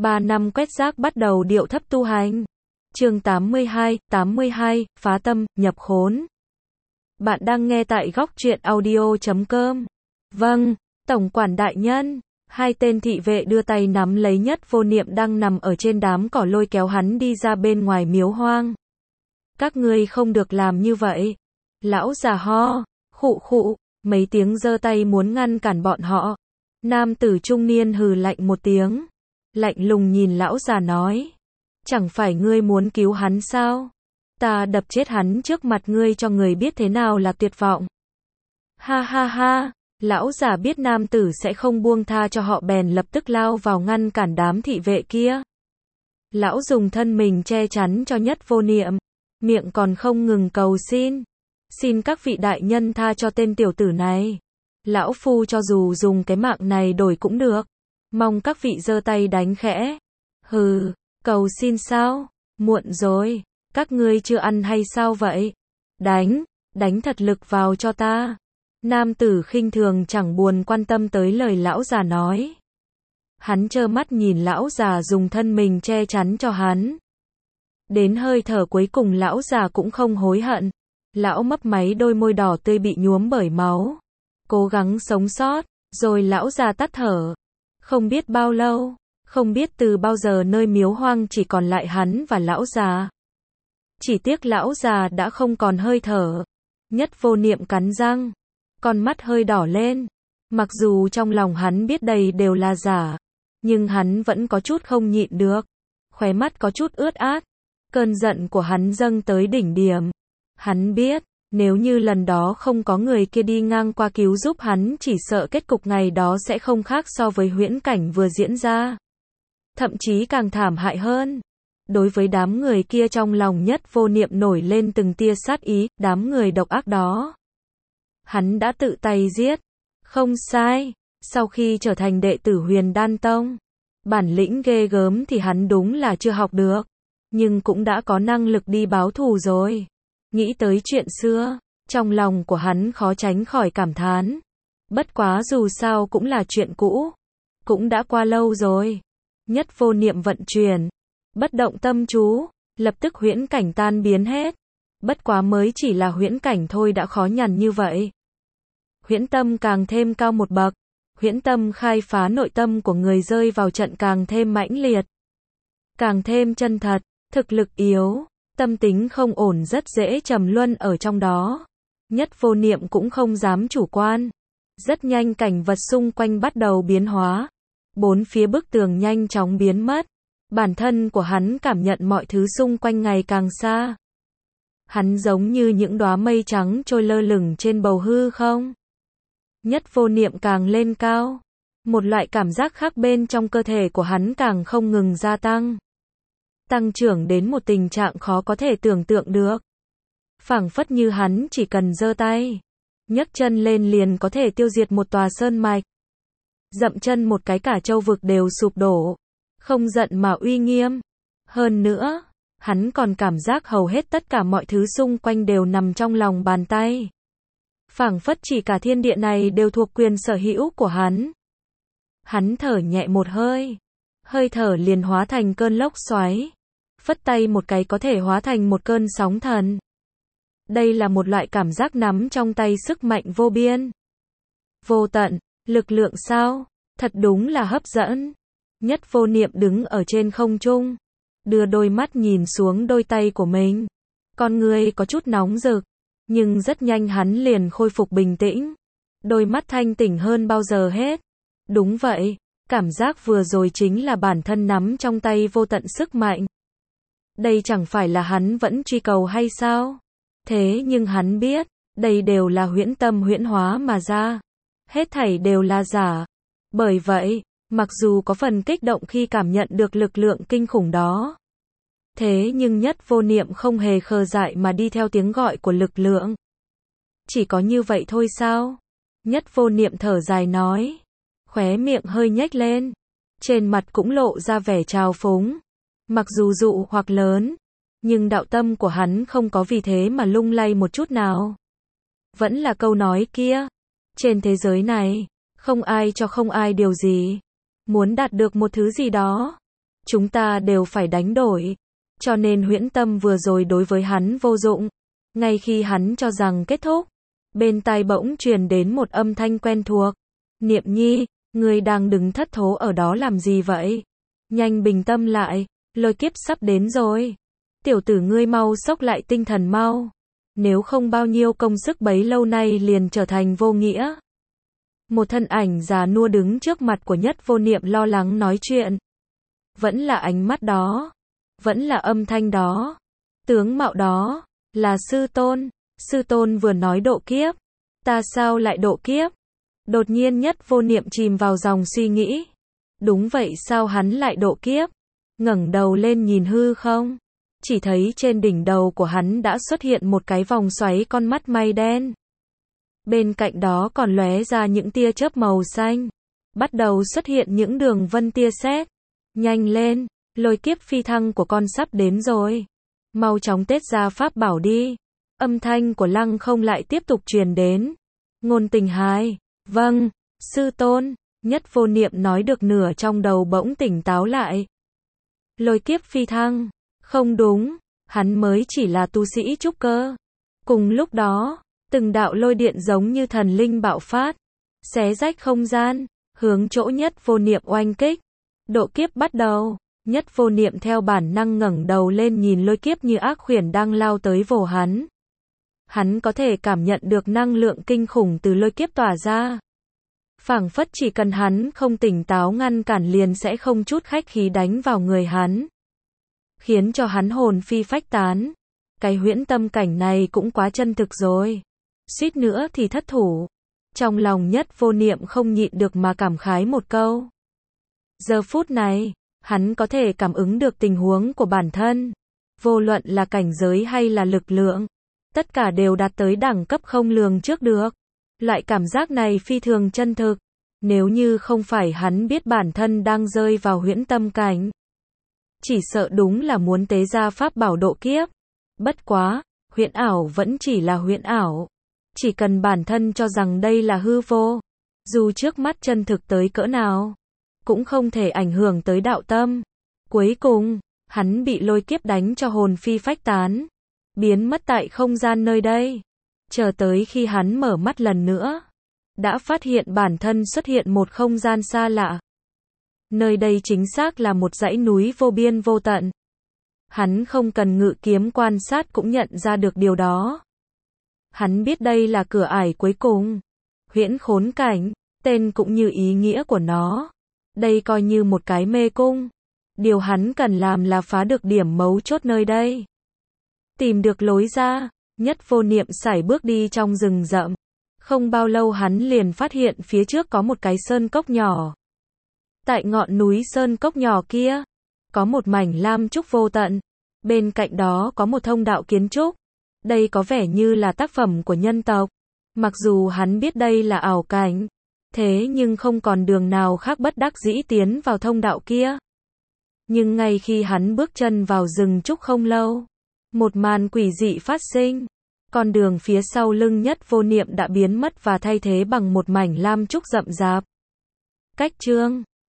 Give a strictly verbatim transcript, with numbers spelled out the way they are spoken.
Ba năm quét rác bắt đầu điệu thấp tu hành. Chương tám mươi hai, tám mươi hai, phá tâm, nhập khốn. Bạn đang nghe tại góc truyện audio chấm com. Vâng, tổng quản đại nhân. Hai tên thị vệ đưa tay nắm lấy Nhất Vô Niệm đang nằm ở trên đám cỏ, lôi kéo hắn đi ra bên ngoài miếu hoang. Các ngươi không được làm như vậy. Lão già ho, khụ khụ, mấy tiếng giơ tay muốn ngăn cản bọn họ. Nam tử trung niên hừ lạnh một tiếng, lạnh lùng nhìn lão già nói: chẳng phải ngươi muốn cứu hắn sao? Ta đập chết hắn trước mặt ngươi cho người biết thế nào là tuyệt vọng. Ha ha ha, lão già biết nam tử sẽ không buông tha cho họ bèn lập tức lao vào ngăn cản đám thị vệ kia. Lão dùng thân mình che chắn cho Nhất Vô Niệm, miệng còn không ngừng cầu xin. Xin các vị đại nhân tha cho tên tiểu tử này. Lão phu cho dù dùng cái mạng này đổi cũng được. Mong các vị giơ tay đánh khẽ. Hừ, cầu xin sao? Muộn rồi. Các ngươi chưa ăn hay sao vậy? Đánh, đánh thật lực vào cho ta. Nam tử khinh thường chẳng buồn quan tâm tới lời lão già nói. Hắn trơ mắt nhìn lão già dùng thân mình che chắn cho hắn. Đến hơi thở cuối cùng lão già cũng không hối hận. Lão mấp máy đôi môi đỏ tươi bị nhuốm bởi máu. Cố gắng sống sót, rồi lão già tắt thở. Không biết bao lâu, không biết từ bao giờ nơi miếu hoang chỉ còn lại hắn và lão già. Chỉ tiếc lão già đã không còn hơi thở. Nhất Vô Niệm cắn răng, con mắt hơi đỏ lên. Mặc dù trong lòng hắn biết đây đều là giả, nhưng hắn vẫn có chút không nhịn được. Khóe mắt có chút ướt át. Cơn giận của hắn dâng tới đỉnh điểm. Hắn biết, nếu như lần đó không có người kia đi ngang qua cứu giúp hắn, chỉ sợ kết cục ngày đó sẽ không khác so với huyễn cảnh vừa diễn ra. Thậm chí càng thảm hại hơn. Đối với đám người kia trong lòng Nhất Vô Niệm nổi lên từng tia sát ý, đám người độc ác đó. Hắn đã tự tay giết. Không sai, sau khi trở thành đệ tử Huyền Đan Tông, bản lĩnh ghê gớm thì hắn đúng là chưa học được, nhưng cũng đã có năng lực đi báo thù rồi. Nghĩ tới chuyện xưa, trong lòng của hắn khó tránh khỏi cảm thán. Bất quá dù sao cũng là chuyện cũ, cũng đã qua lâu rồi. Nhất Vô Niệm vận chuyển, bất động tâm chú, lập tức huyễn cảnh tan biến hết. Bất quá mới chỉ là huyễn cảnh thôi đã khó nhằn như vậy. Huyễn tâm càng thêm cao một bậc, huyễn tâm khai phá nội tâm của người rơi vào trận càng thêm mãnh liệt, càng thêm chân thật. Thực lực yếu, tâm tính không ổn rất dễ trầm luân ở trong đó. Nhất Vô Niệm cũng không dám chủ quan. Rất nhanh cảnh vật xung quanh bắt đầu biến hóa. Bốn phía bức tường nhanh chóng biến mất. Bản thân của hắn cảm nhận mọi thứ xung quanh ngày càng xa. Hắn giống như những đóa mây trắng trôi lơ lửng trên bầu hư không. Nhất Vô Niệm càng lên cao. Một loại cảm giác khác bên trong cơ thể của hắn càng không ngừng gia tăng. Tăng trưởng đến một tình trạng khó có thể tưởng tượng được. Phảng phất như hắn chỉ cần giơ tay, nhấc chân lên liền có thể tiêu diệt một tòa sơn mạch. Dậm chân một cái cả châu vực đều sụp đổ. Không giận mà uy nghiêm. Hơn nữa, hắn còn cảm giác hầu hết tất cả mọi thứ xung quanh đều nằm trong lòng bàn tay. Phảng phất chỉ cả thiên địa này đều thuộc quyền sở hữu của hắn. Hắn thở nhẹ một hơi. Hơi thở liền hóa thành cơn lốc xoáy. Phất tay một cái có thể hóa thành một cơn sóng thần. Đây là một loại cảm giác nắm trong tay sức mạnh vô biên, vô tận, lực lượng sao? Thật đúng là hấp dẫn. Nhất Vô Niệm đứng ở trên không trung, đưa đôi mắt nhìn xuống đôi tay của mình. Con người có chút nóng rực, nhưng rất nhanh hắn liền khôi phục bình tĩnh. Đôi mắt thanh tỉnh hơn bao giờ hết. Đúng vậy, cảm giác vừa rồi chính là bản thân nắm trong tay vô tận sức mạnh. Đây chẳng phải là hắn vẫn truy cầu hay sao? Thế nhưng hắn biết, đây đều là huyễn tâm huyễn hóa mà ra. Hết thảy đều là giả. Bởi vậy, mặc dù có phần kích động khi cảm nhận được lực lượng kinh khủng đó, thế nhưng Nhất Vô Niệm không hề khờ dại mà đi theo tiếng gọi của lực lượng. Chỉ có như vậy thôi sao? Nhất Vô Niệm thở dài nói. Khóe miệng hơi nhếch lên. Trên mặt cũng lộ ra vẻ trào phúng. Mặc dù dụ hoặc lớn, nhưng đạo tâm của hắn không có vì thế mà lung lay một chút nào. Vẫn là câu nói kia. Trên thế giới này, không ai cho không ai điều gì. Muốn đạt được một thứ gì đó, chúng ta đều phải đánh đổi. Cho nên huyễn tâm vừa rồi đối với hắn vô dụng. Ngay khi hắn cho rằng kết thúc, bên tai bỗng truyền đến một âm thanh quen thuộc. Niệm Nhi, ngươi đang đứng thất thố ở đó làm gì vậy? Nhanh bình tâm lại, lôi kiếp sắp đến rồi. Tiểu tử ngươi mau xốc lại tinh thần mau. Nếu không bao nhiêu công sức bấy lâu nay liền trở thành vô nghĩa. Một thân ảnh già nua đứng trước mặt của Nhất Vô Niệm lo lắng nói chuyện. Vẫn là ánh mắt đó. Vẫn là âm thanh đó. Tướng mạo đó. Là sư tôn. Sư tôn vừa nói độ kiếp. Ta sao lại độ kiếp? Đột nhiên Nhất Vô Niệm chìm vào dòng suy nghĩ. Đúng vậy, sao hắn lại độ kiếp? Ngẩng đầu lên nhìn hư không? Chỉ thấy trên đỉnh đầu của hắn đã xuất hiện một cái vòng xoáy con mắt mây đen. Bên cạnh đó còn lóe ra những tia chớp màu xanh. Bắt đầu xuất hiện những đường vân tia sét. Nhanh lên, lôi kiếp phi thăng của con sắp đến rồi. Mau chóng tết ra pháp bảo đi. Âm thanh của Lăng Không lại tiếp tục truyền đến. Ngôn Tình Hai, vâng, sư tôn. Nhất Vô Niệm nói được nửa trong đầu bỗng tỉnh táo lại. Lôi kiếp phi thăng. Không đúng, hắn mới chỉ là tu sĩ trúc cơ. Cùng lúc đó, từng đạo lôi điện giống như thần linh bạo phát, xé rách không gian, hướng chỗ Nhất Vô Niệm oanh kích. Độ kiếp bắt đầu. Nhất Vô Niệm theo bản năng ngẩng đầu lên nhìn lôi kiếp như ác khuyển đang lao tới vồ hắn. Hắn có thể cảm nhận được năng lượng kinh khủng từ lôi kiếp tỏa ra. Phảng phất chỉ cần hắn không tỉnh táo ngăn cản liền sẽ không chút khách khí đánh vào người hắn. Khiến cho hắn hồn phi phách tán. Cái huyễn tâm cảnh này cũng quá chân thực rồi. Suýt nữa thì thất thủ. Trong lòng Nhất Vô Niệm không nhịn được mà cảm khái một câu. Giờ phút này, hắn có thể cảm ứng được tình huống của bản thân. Vô luận là cảnh giới hay là lực lượng. Tất cả đều đạt tới đẳng cấp không lường trước được. Loại cảm giác này phi thường chân thực. Nếu như không phải hắn biết bản thân đang rơi vào huyễn tâm cảnh. Chỉ sợ đúng là muốn tế ra pháp bảo độ kiếp. Bất quá, huyễn ảo vẫn chỉ là huyễn ảo. Chỉ cần bản thân cho rằng đây là hư vô. Dù trước mắt chân thực tới cỡ nào. Cũng không thể ảnh hưởng tới đạo tâm. Cuối cùng, hắn bị lôi kiếp đánh cho hồn phi phách tán. Biến mất tại không gian nơi đây. Chờ tới khi hắn mở mắt lần nữa. Đã phát hiện bản thân xuất hiện một không gian xa lạ. Nơi đây chính xác là một dãy núi vô biên vô tận. Hắn không cần ngự kiếm quan sát cũng nhận ra được điều đó. Hắn biết đây là cửa ải cuối cùng. Huyễn khốn cảnh, tên cũng như ý nghĩa của nó. Đây coi như một cái mê cung. Điều hắn cần làm là phá được điểm mấu chốt nơi đây. Tìm được lối ra, Nhất Vô Niệm sải bước đi trong rừng rậm. Không bao lâu hắn liền phát hiện phía trước có một cái sơn cốc nhỏ. Tại ngọn núi sơn cốc nhỏ kia, có một mảnh lam trúc vô tận. Bên cạnh đó có một thông đạo kiến trúc. Đây có vẻ như là tác phẩm của nhân tộc. Mặc dù hắn biết đây là ảo cảnh, thế nhưng không còn đường nào khác bất đắc dĩ tiến vào thông đạo kia. Nhưng ngay khi hắn bước chân vào rừng trúc không lâu, một màn quỷ dị phát sinh. Con đường phía sau lưng Nhất Vô Niệm đã biến mất và thay thế bằng một mảnh lam trúc rậm rạp. Cách chương